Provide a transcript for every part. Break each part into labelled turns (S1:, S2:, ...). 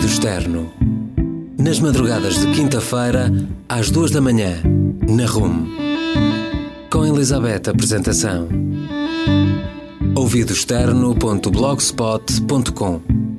S1: Ouvido Externo. Nas madrugadas de quinta-feira, às 2 da manhã, na RUM. Com Elizabeth Apresentação. ouvidoexterno.blogspot.com.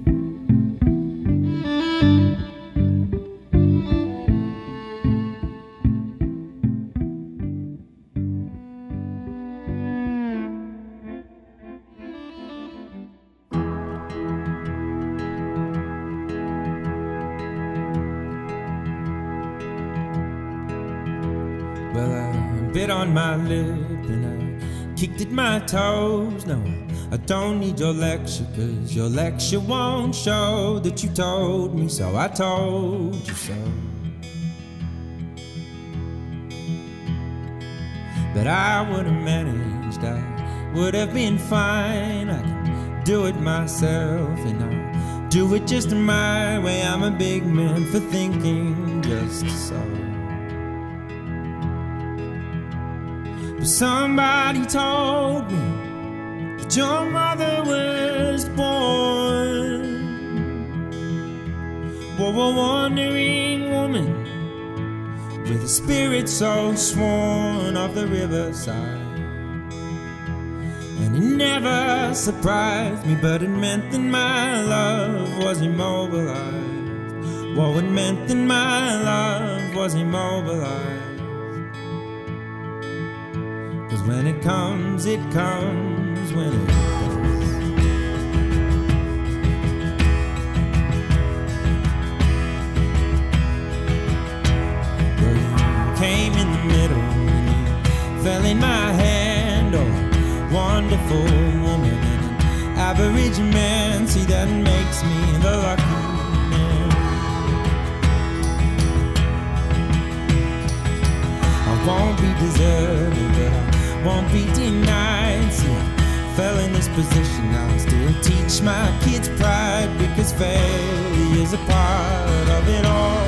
S2: Well, I bit on my lip and I kicked at my toes. No, I don't need your lecture, cause your lecture won't show that you told me so. I told you so. But I would have managed, I would have been fine. I can do it myself and I'll do it just my way. I'm a big man for thinking just so. Somebody told me that your mother was born, a wandering woman with a spirit so sworn of the riverside. And it never surprised me, but it meant that my love was immobilized. Whoa, it meant that my love was immobilized. When it comes when it goes. Well, you came in the middle and you fell in my hand. Oh, wonderful woman and an average man. See, that makes me the lucky man. I won't be deserving, but I won't be denied. See, I fell in this position, I'll still teach my kids pride, because failure's a part of it all.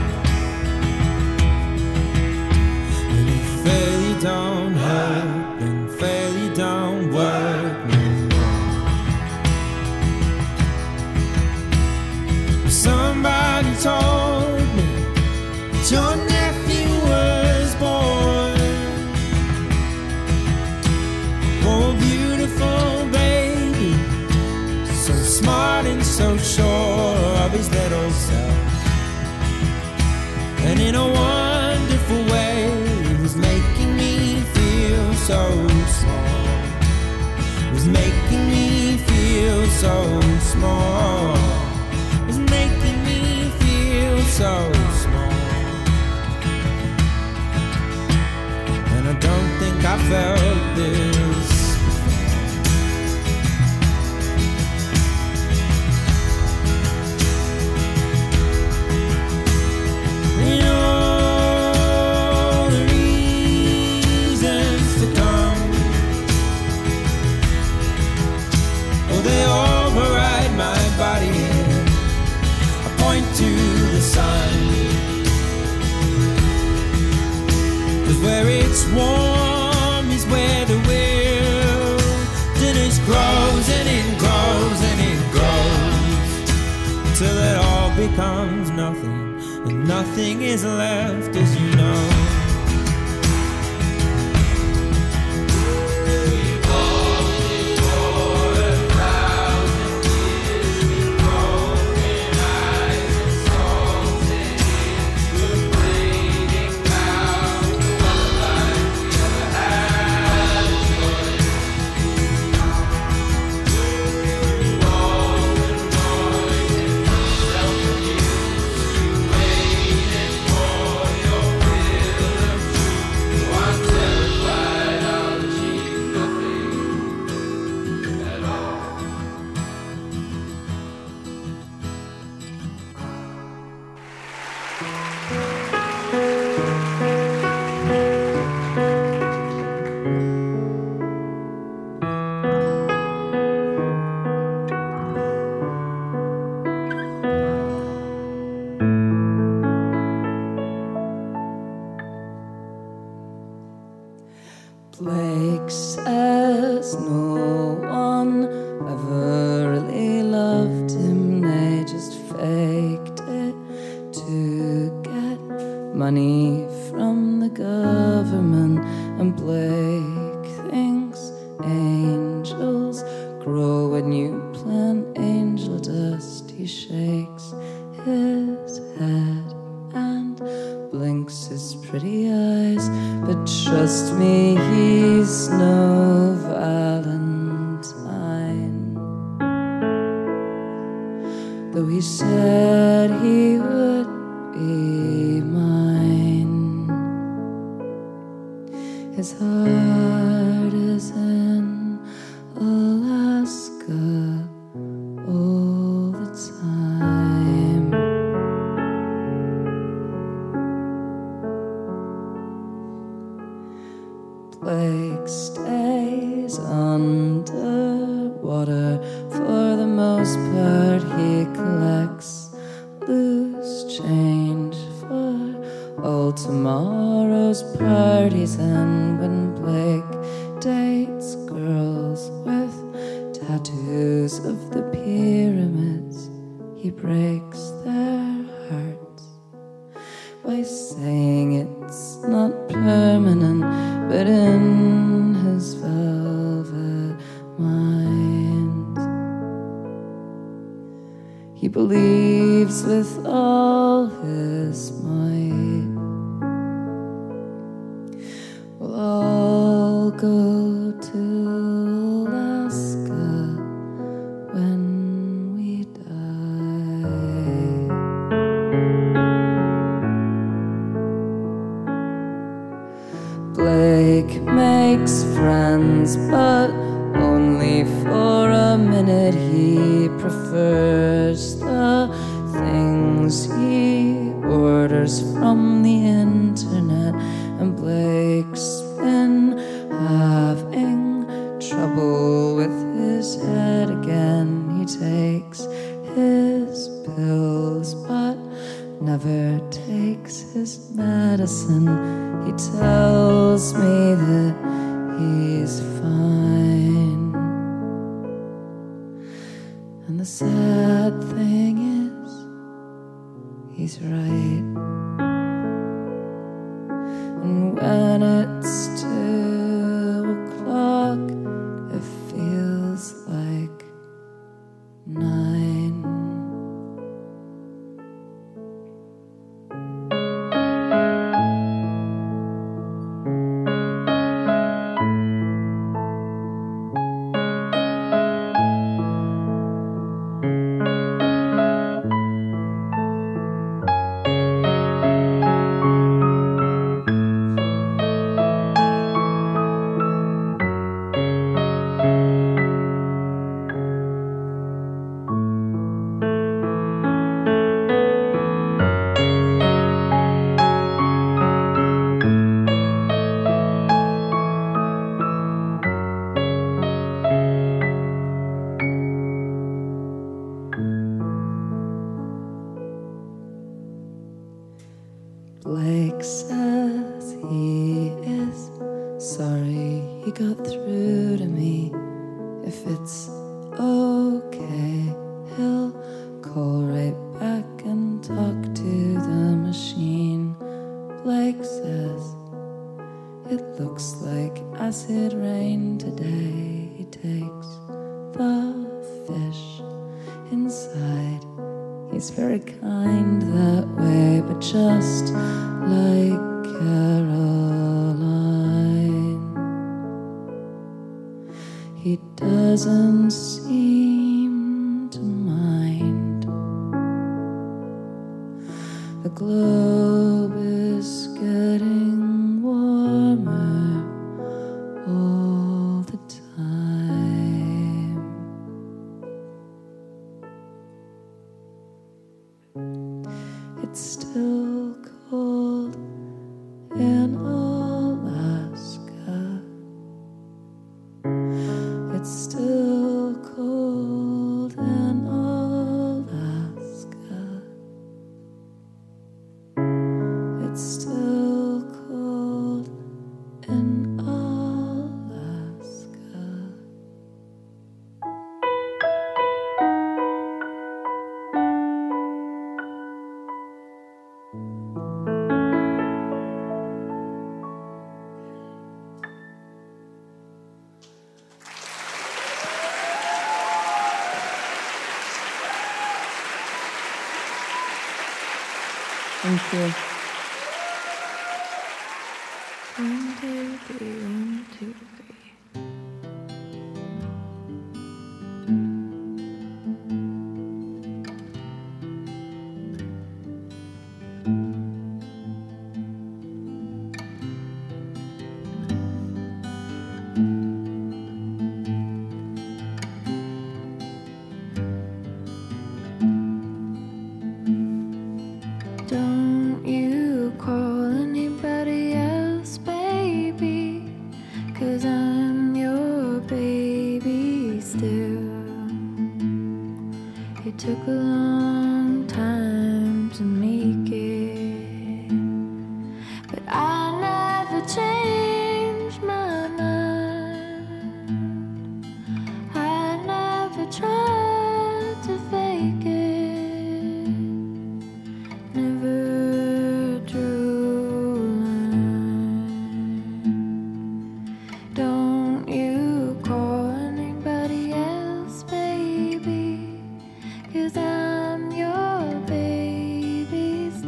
S2: And if failure don't hurt, then failure don't work no more. Somebody told me that your nephew was born. Oh, beautiful baby, so smart and so sure of his little self. And in a wonderful way, he was making me feel so small. He was making me feel so small. He was making me feel so small. And I don't think I felt this. They override my body. I point to the sun, 'cause where it's warm is where the wilderness grows, and it grows and it grows, till it all becomes nothing, and nothing is left, as you know.
S3: money from the government, and Blake thinks angels grow when you plant angel dust. He shakes his head and blinks his pretty eyes, but trust me, he's no Valentine. Though he said he would be mine, his heart is in Alaska all the time. Blake stays underwater. For the most part, he collects loose change for all tomorrow's parties. And when Blake dates girls with tattoos of the pyramids, he breaks their hearts by saying it's not permanent, but in his velvet mind, he believes with all his might we'll all go to Alaska when we die. Blake makes friends, but only for a minute. He prefers the things he orders from the internet, and Blake's been having trouble with his head again. He takes his pills, but never takes his medicine. He tells me that he's fine. And the sad thing is, he's right. And when it's 2:00, it feels like 9. Blake says he is sorry he got through to me. If it's okay, he'll call right back and talk to the machine. Blake says it looks like acid rain today. He takes the fish inside. He's very kind that way, but just like Caroline, he doesn't seem to mind. The globe is getting warmer all the time. It's still cold in Alaska. It's still cold in Alaska. It's still cold in Alaska. Thank you.
S4: 1, 2, 3, 1, 2, 3. Don't you call anybody else baby, 'cause I'm your baby still. It took a long time to make it, but I never changed my mind. I never tried to fake it, never drew a line. Don't you call anybody else baby, 'cause I'm your baby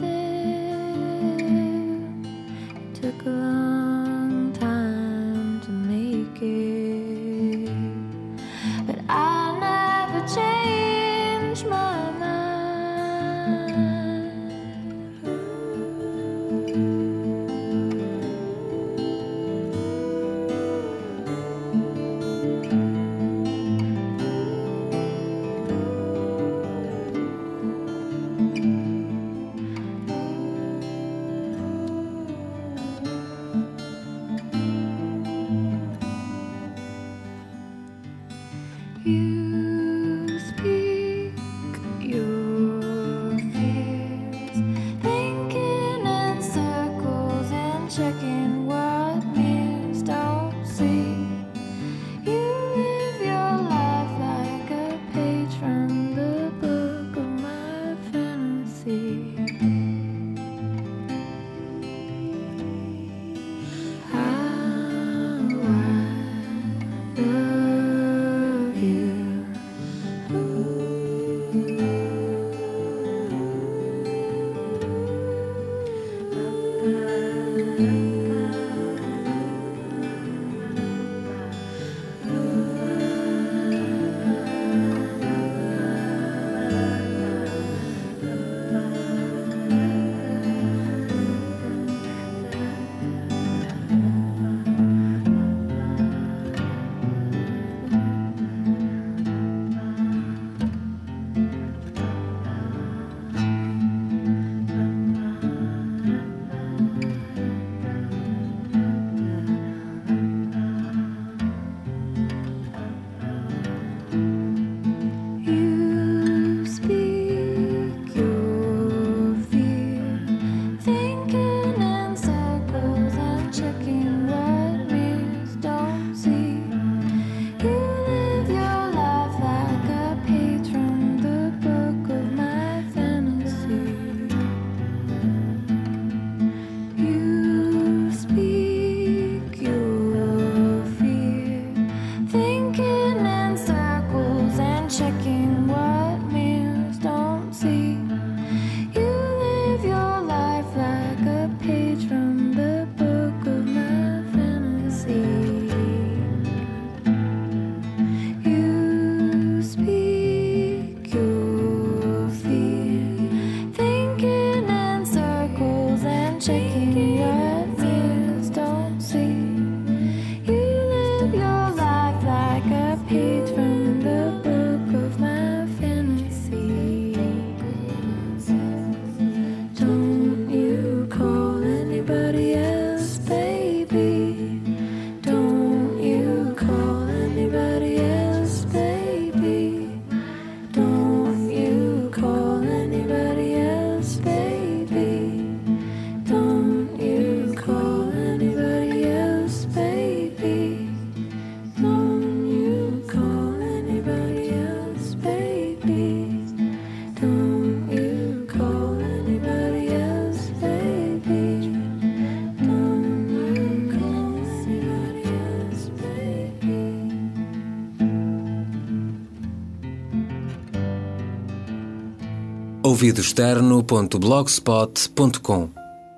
S1: ouvidoexterno.blogspot.com.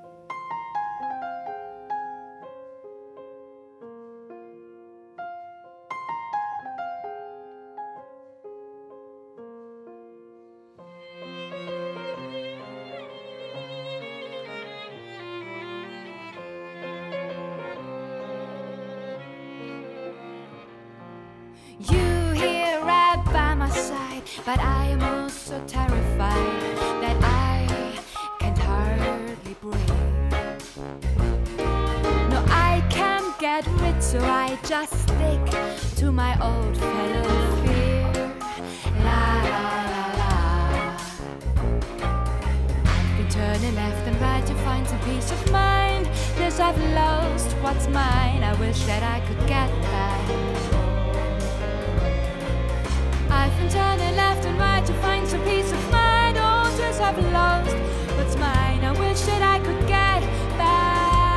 S4: You here right by my side, but I am also terrified that I can't hardly breathe. No, I can't get rid, so I just stick to my old fellow fear. La la la la. I've been turning left and right to find some peace of mind. Yes, I've lost what's mine. I wish that I could get back. I've been turning left and right to find some peace of mind. Oh, just I've lost what's mine. I wish that I could get back.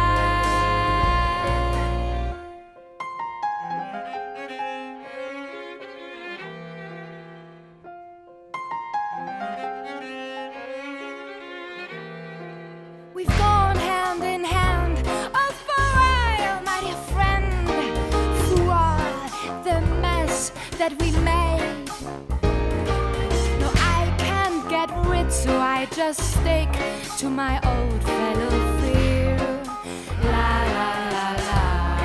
S4: We've gone hand in hand, oh, for a while, my dear friend, through all the mess that we made. So I just stick to my old fellow fear. La la la la.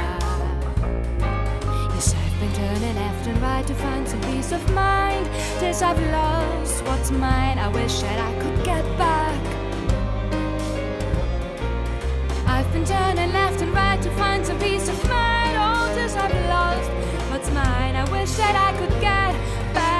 S4: Yes, I've been turning left and right to find some peace of mind. Yes, I've lost what's mine. I wish that I could get back. I've been turning left and right to find some peace of mind. Oh, yes, I've lost what's mine. I wish that I could get back.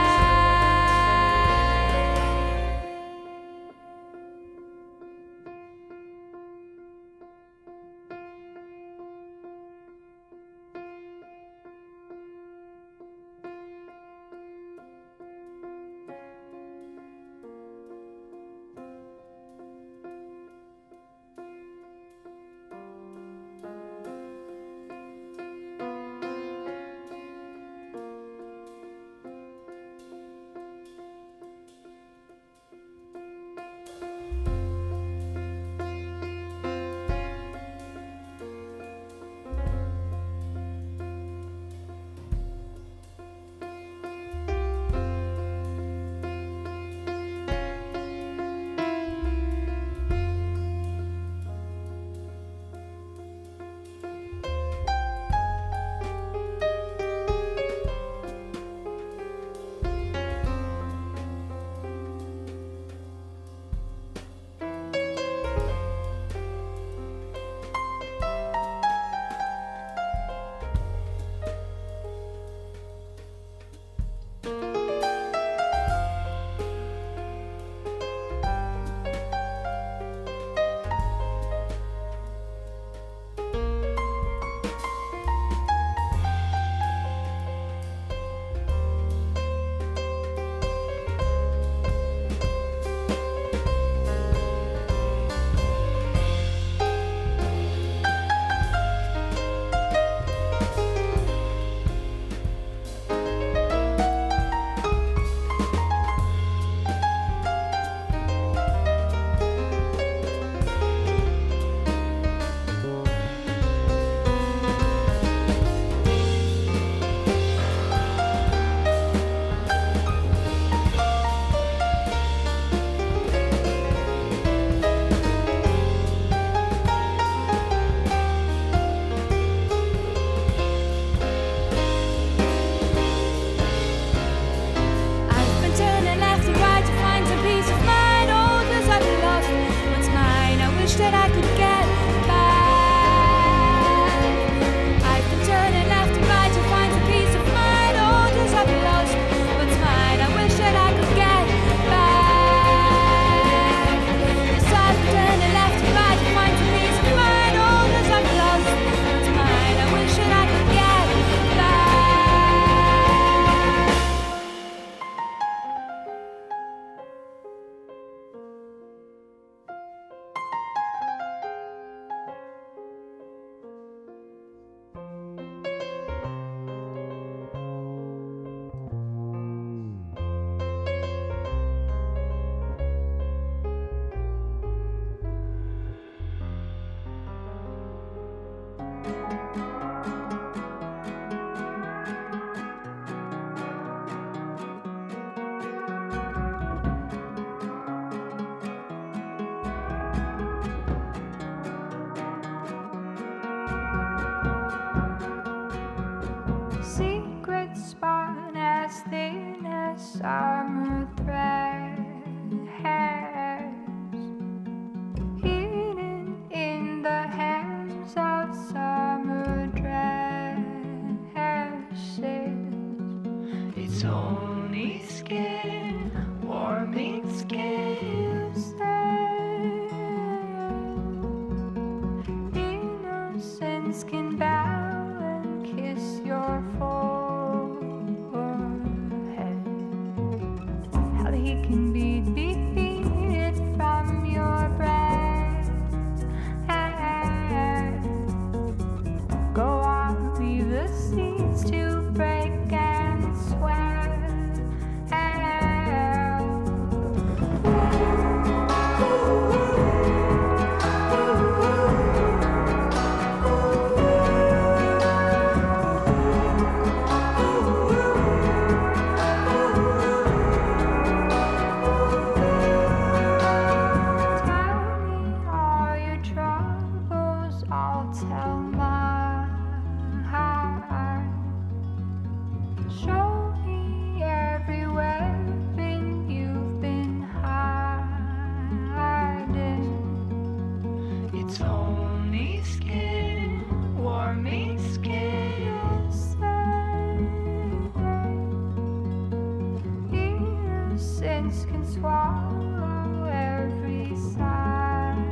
S4: distance can swallow every silence.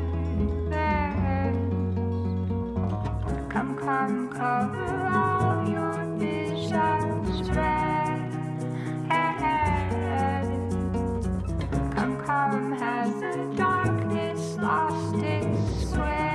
S4: Come, come, cover all your visions red. Come, come, has the darkness lost its sway?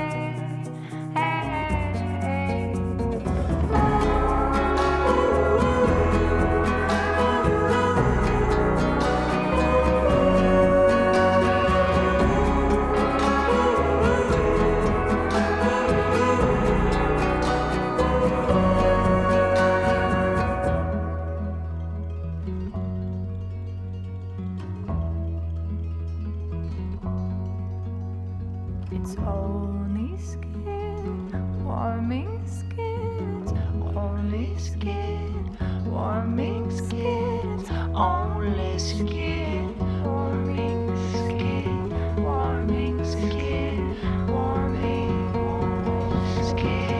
S4: It's only skin, warming skin. It's only skin, warming skin. It's only skin, warming skin, warming skin, warming skin.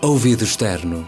S1: Ouvido externo.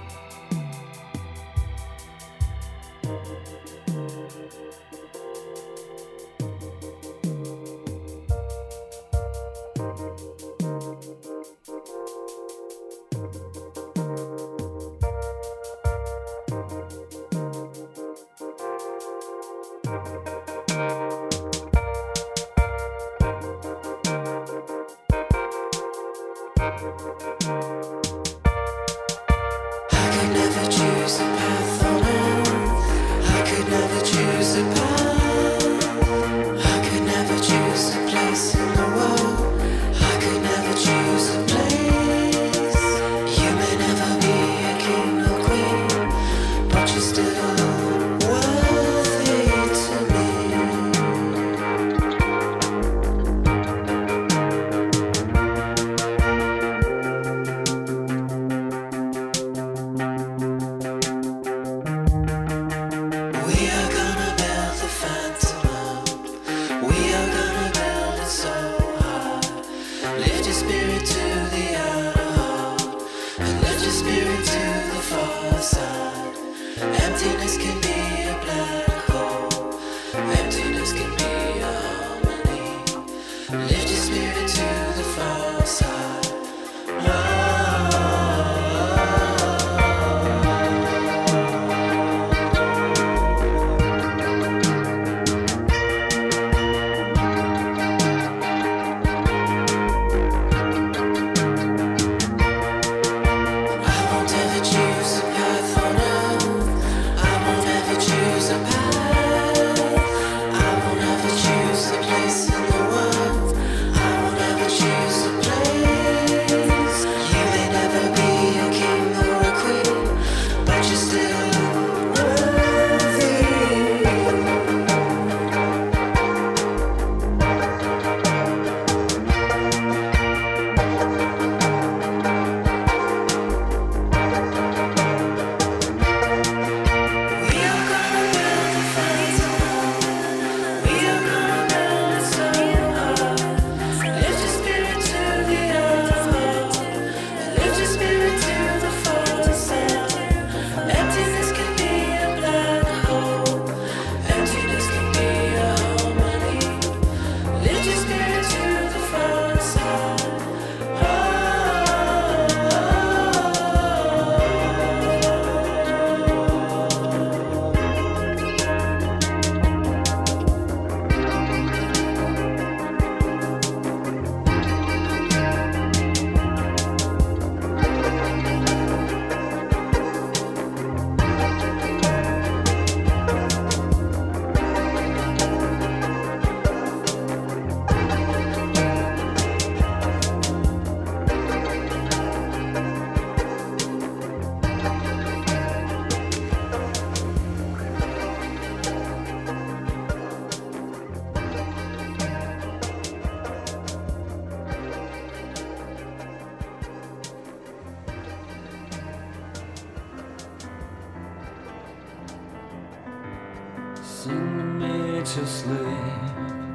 S5: Sing me to sleep,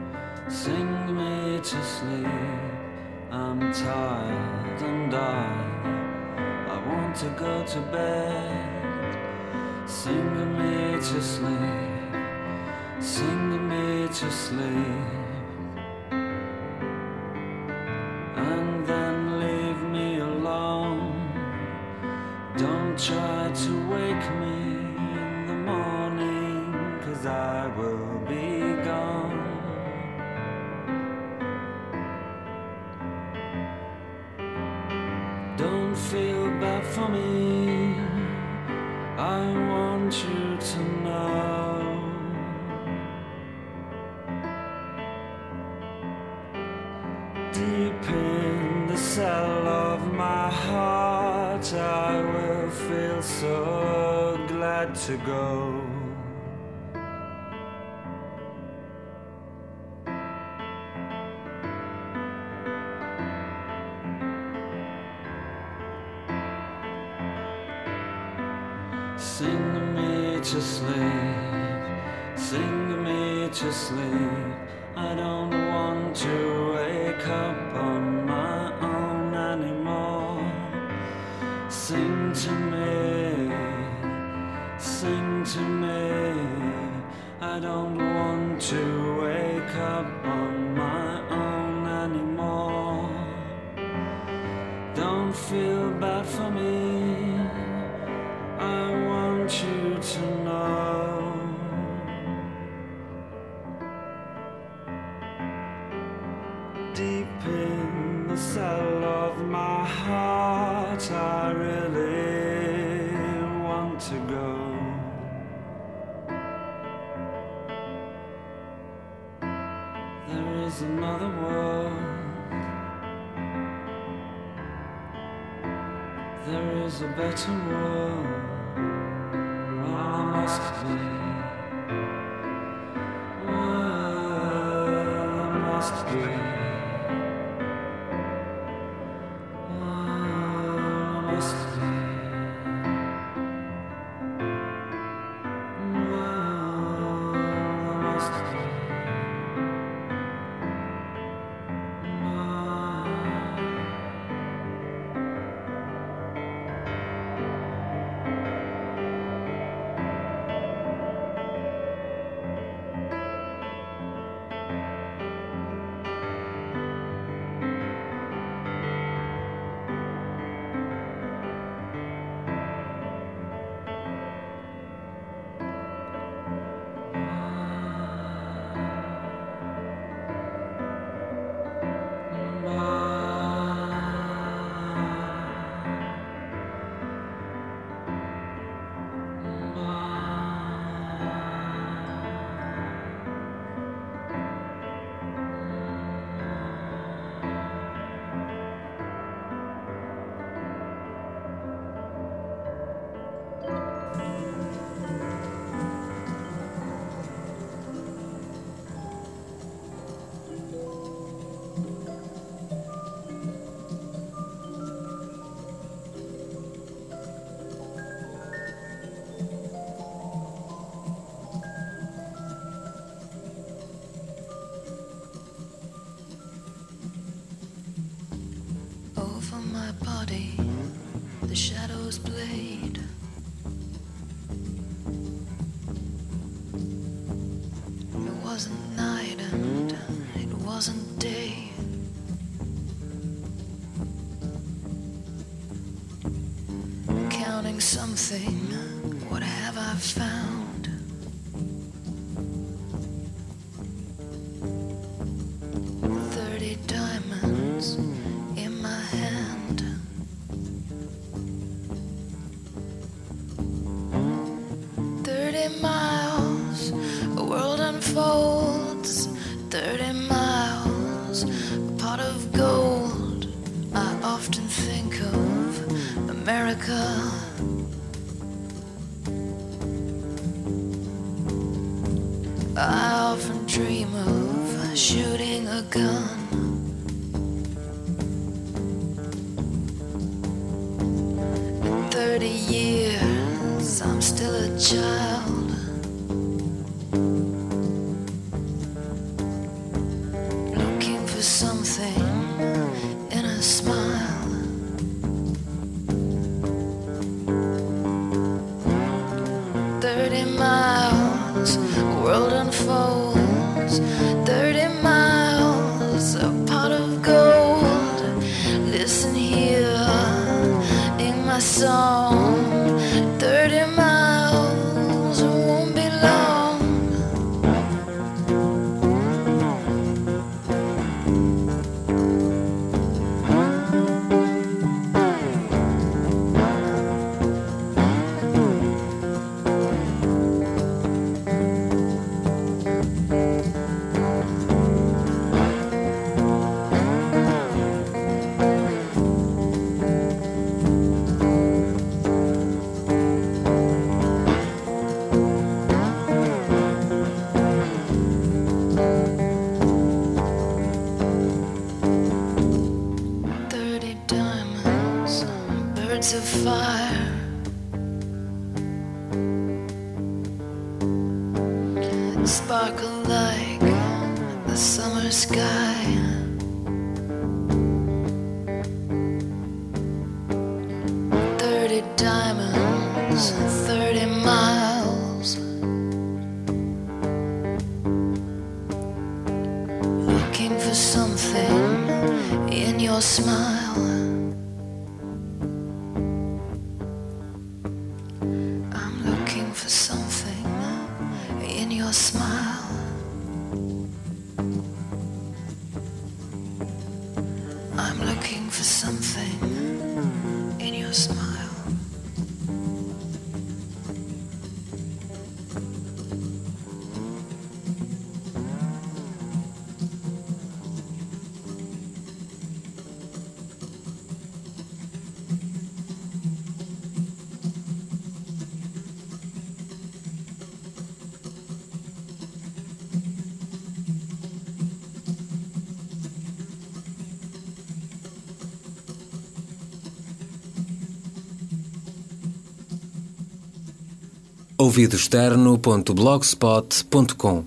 S5: sing me to sleep. I'm tired and I want to go to bed. Sing me to sleep, sing me to sleep. And then leave me alone. Don't try to wake me in the morning, 'cause I will be gone. Don't feel bad for me, I want you to know. Deep in the cell of my heart, I will feel so glad to go. Sing me to sleep, sing me to sleep. I don't want to wake up on my own anymore. to me, sing to me. I don't want to wake up on my own anymore. Don't feel bad for me, I want you to know. Deep in the cell of my heart, I really want to go. There is another world, there is a better world. Well, there must be. Well, there must be.
S3: The shadows played. It wasn't night and it wasn't day. Counting something, what have I found? $30 in my hand. Miles, a world unfolds. 30 miles, a pot of gold. I often think of America. I often dream of shooting a gun. In 30 years, I'm still a child. Looking for something in a smile. $30 the world unfolds. 30 miles, a pot of gold. Listen here in my song. 30 miles, it won't be long. Of fire, sparkle like the summer sky. $30 miles, 30 miles. Looking for something in your smile. I'm looking for something in your smile. I'm looking for something in your smile.
S1: ouvidoexterno.blogspot.com.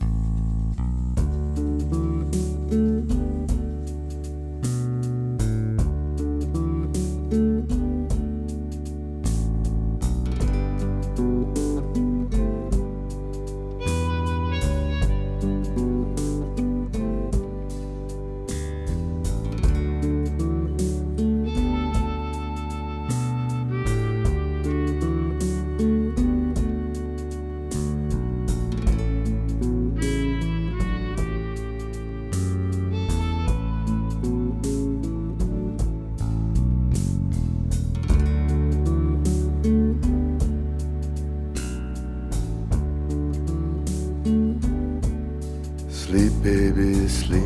S6: Sleep, baby, sleep.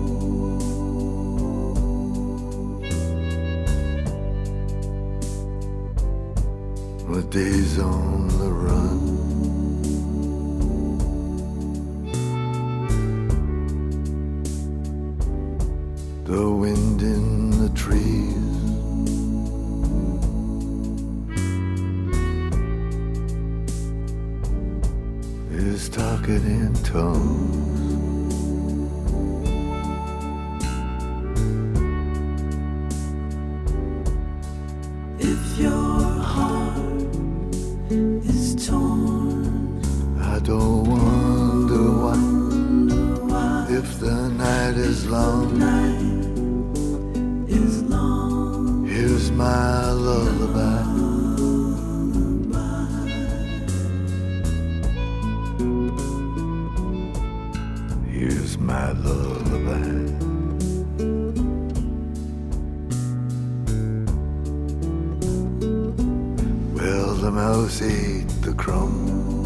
S6: The day's on the run. The wind in the trees is talking in tongues. I don't wonder why, if the night is long, here's my lullaby. Here's my lullaby. Well, the mouse ate the crumb.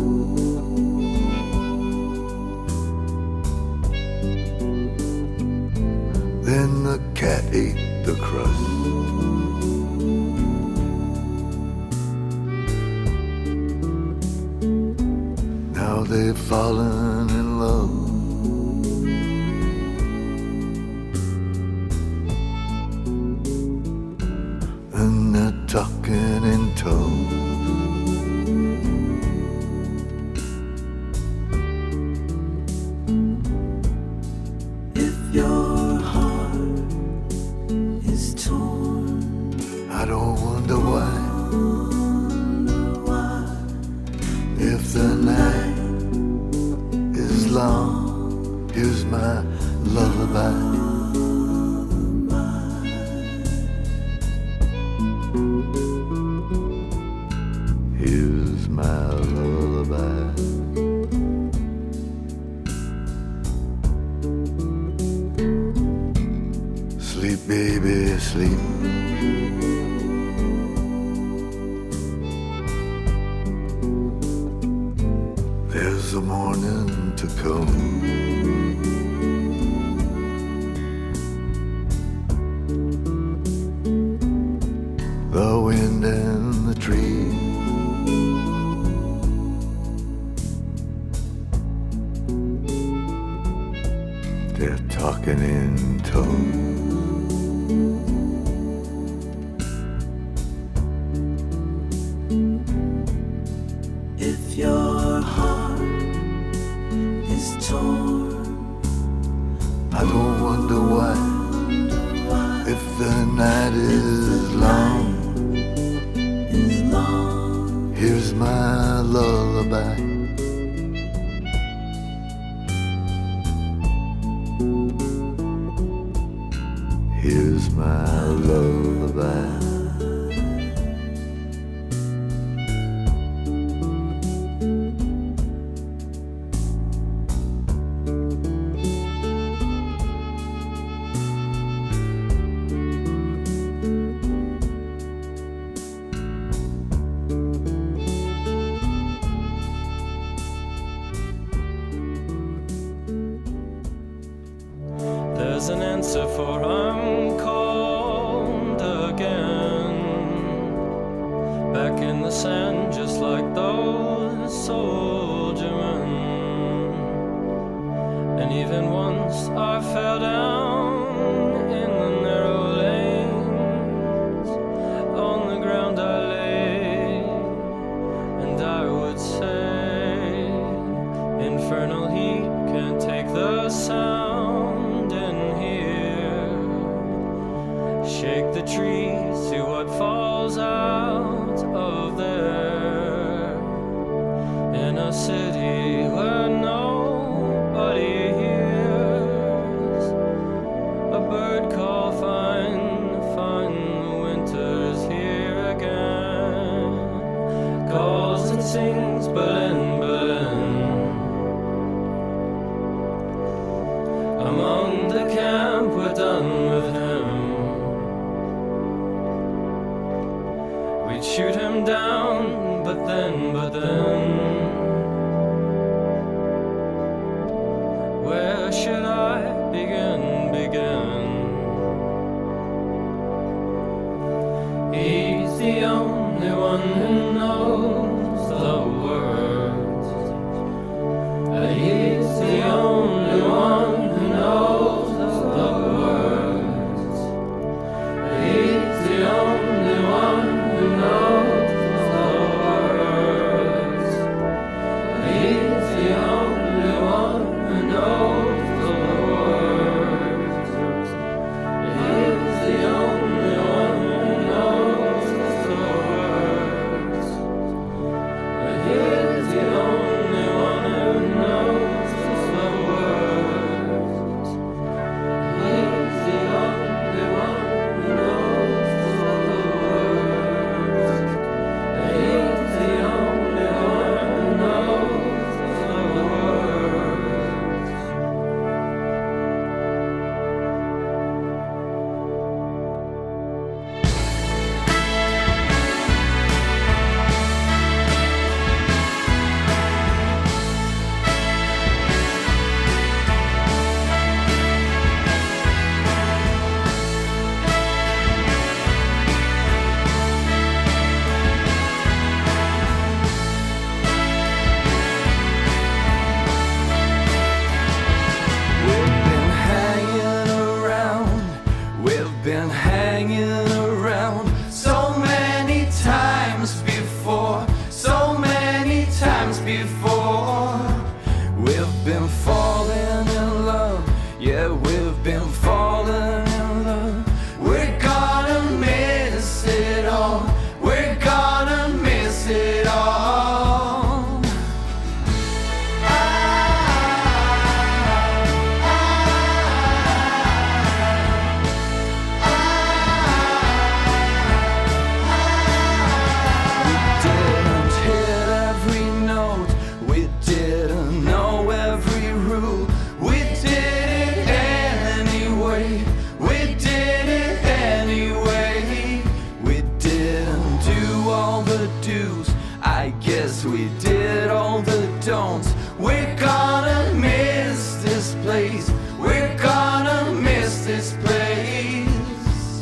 S6: Then the cat ate the crust. Now they've fallen in love. And they're talking in tongues. I don't wonder why, if the night is long, here's my lullaby. Here's my lullaby. Sleep, baby, sleep. There's a morning to come. The wind and the trees they're talking in tongues.
S7: If your heart is torn,
S6: I don't wonder why, if the night is long,
S7: is long.
S6: here's my my lullaby. Here's my lullaby.
S5: There's an answer for I'm called again. Back in the sand, just like those soldiermen. And even once I fell down in the narrow lanes. On the ground I lay, and I would say, infernal heat can't take the sound. Shake the trees, see what falls out of there. In a city where nobody hears a bird call, fine, the winter's here again. Calls and sings, Berlin, Berlin. Among the camp, we're done with him. We'd shoot him down, but then, where should I begin? He's the only one who knows the words. He's the only one who knows the words. He's the only one who knows the words. He's the only one who knows the words. He's the only one who knows the words. He's the only one who knows the words. He's the only one who knows the words. He's the only one who knows the words.
S7: We've been hanging around so many times before, so many times before. We've been falling in love, yeah, we've been falling in love. We're gonna miss it all, we're gonna miss it all. We did all the don'ts. We're gonna miss this place. We're gonna miss this place.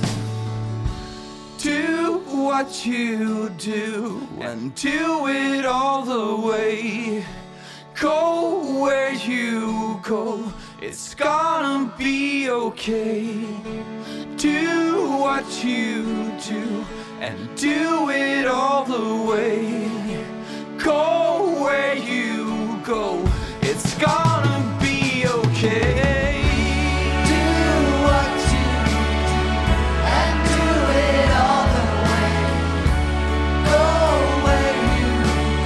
S7: Do what you do and do it all the way. Go where you go, it's gonna be okay. Do what you do and do it all the way. Go where you go, it's gonna be okay.
S3: Do what you do and do it all the way. Go where you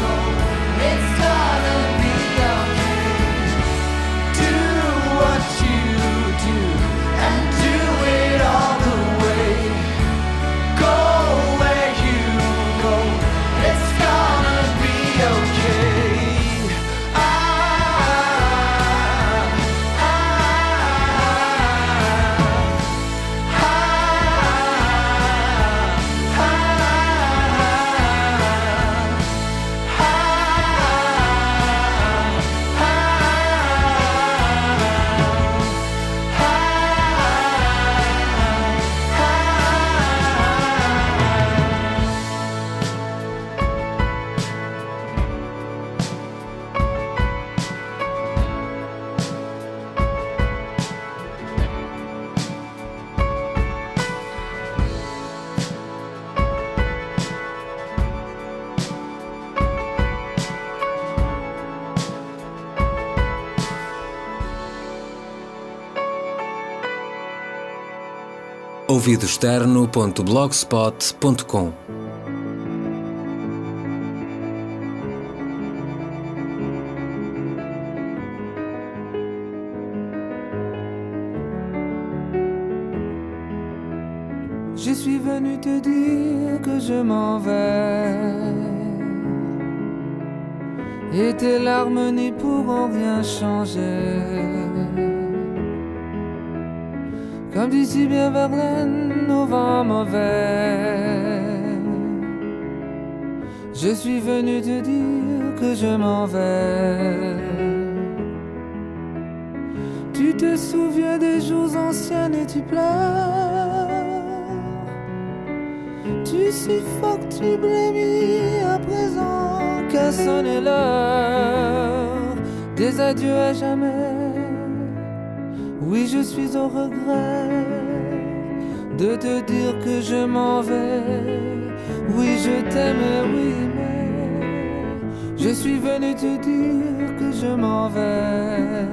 S1: ouvidoexterno.blogspot.com.
S8: Je suis venu te dire que je m'en vais, et tes larmes n'y pourront rien changer. Comme dit si bien Verlaine au vent mauvais, je suis venu te dire que je m'en vais. Tu te souviens des jours anciens et tu pleures. Tu suffoques, tu blêmis à présent qu'à sonner l'heure des adieux à jamais. Oui, je suis au regret de te dire que je m'en vais. Oui, je t'aime, oui, mais je suis venu te dire que je m'en vais.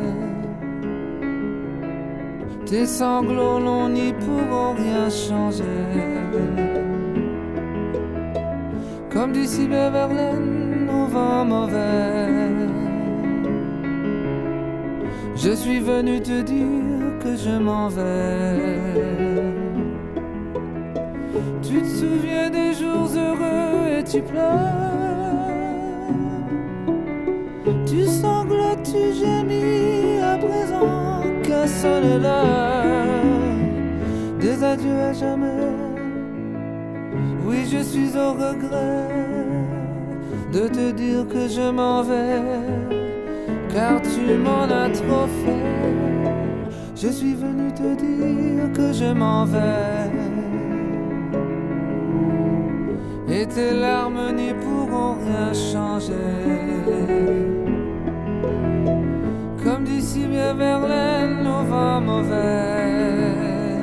S8: Tes sanglots longs n'y pourront rien changer. Comme dit si bien Verlaine au vent mauvais, je suis venu te dire que je m'en vais. Tu te souviens des jours heureux et tu pleures. Tu sanglotes, tu gémis à présent qu'à sonner l'heure des adieux à jamais. Oui, je suis au regret de te dire que je m'en vais, car tu m'en as trop fait. Je suis venu te dire que je m'en vais, et tes larmes n'y pourront rien changer. Comme dit si bien Verlaine au vent mauvais,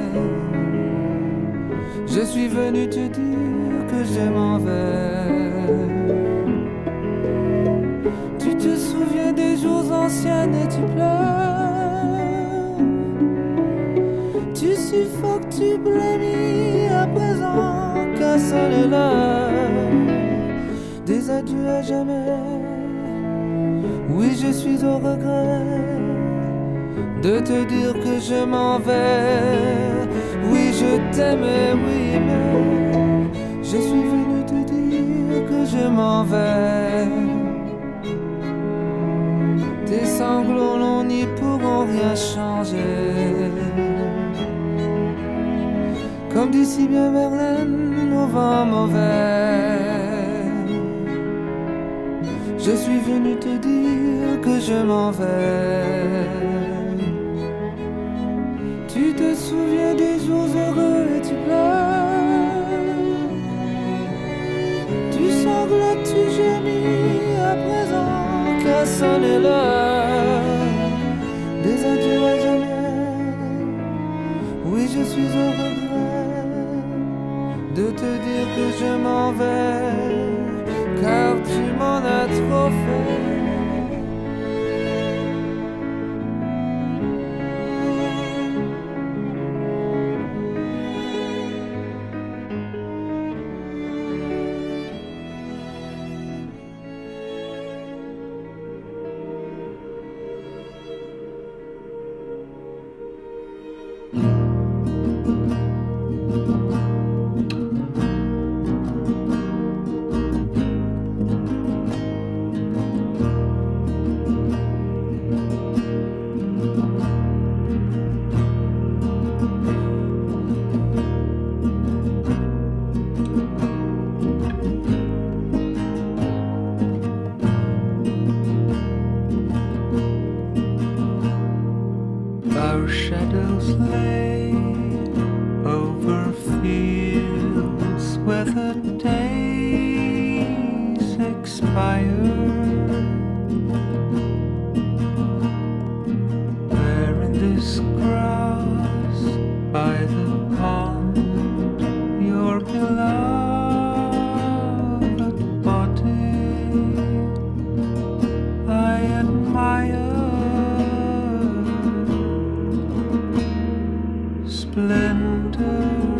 S8: je suis venu te dire que je m'en vais. Tu te souviens des jours anciens et tu pleures. Tu suffoques, tu blêmis à présent qu'à sonner l'heure des adieux à jamais. Oui, je suis au regret de te dire que je m'en vais. Oui, je t'aimais, oui, mais je suis venu te dire que je m'en vais. Tes sanglots longs n'y pourront rien changer. Comme dit si bien Verlaine au vent mauvais, je suis venu te dire que je m'en vais. Tu te souviens des jours heureux et tu pleures. Tu sanglotes, tu gémis à présent qu'à sonner l'heure des adieux à jamais. Oui, je suis au regret de te dire que je m'en vais, car tu m'en as trop fait.
S9: Splendor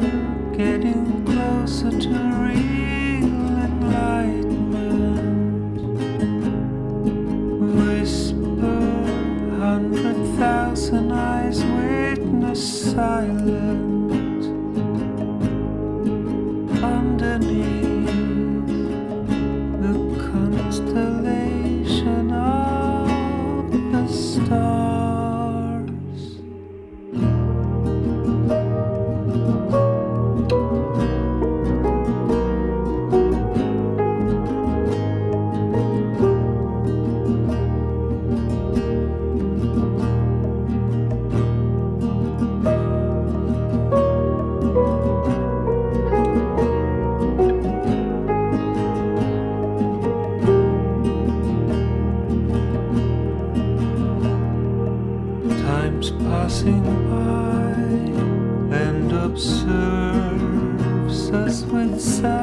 S8: passing by and observes us with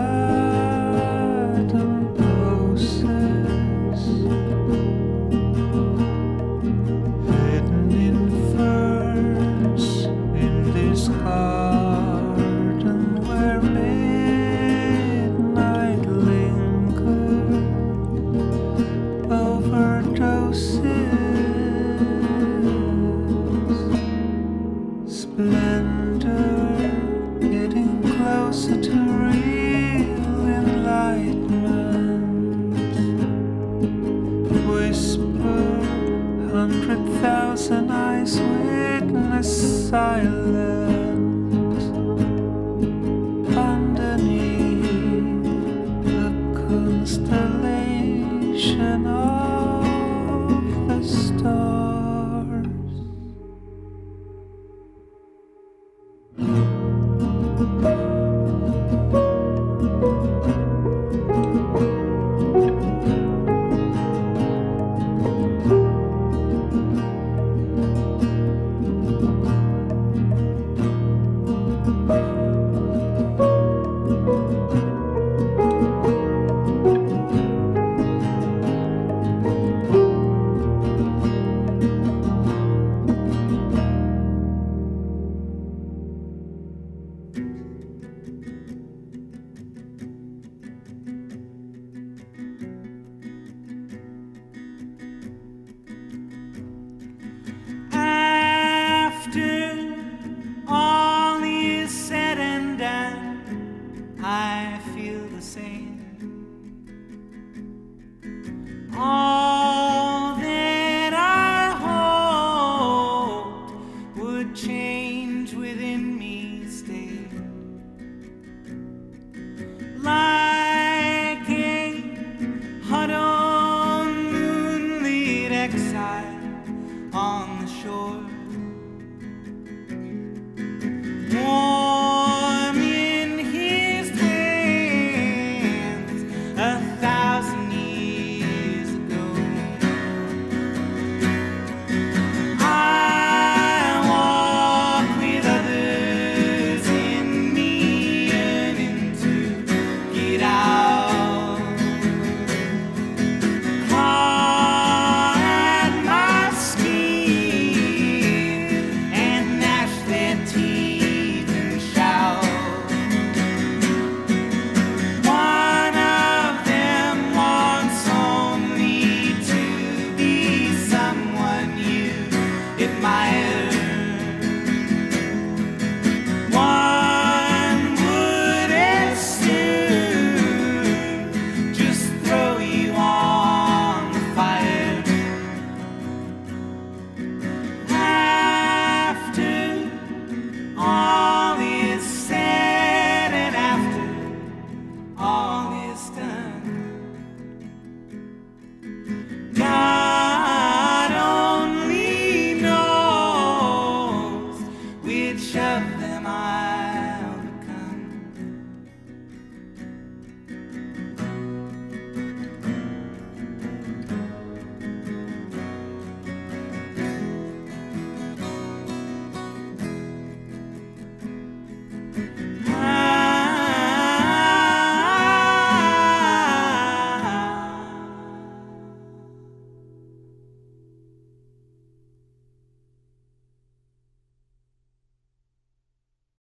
S8: saddened poses, hidden in ferns in this garden where midnight lingered, overdoses. Splendor, getting closer to real enlightenment. Whisper, 100,000 eyes witness silence.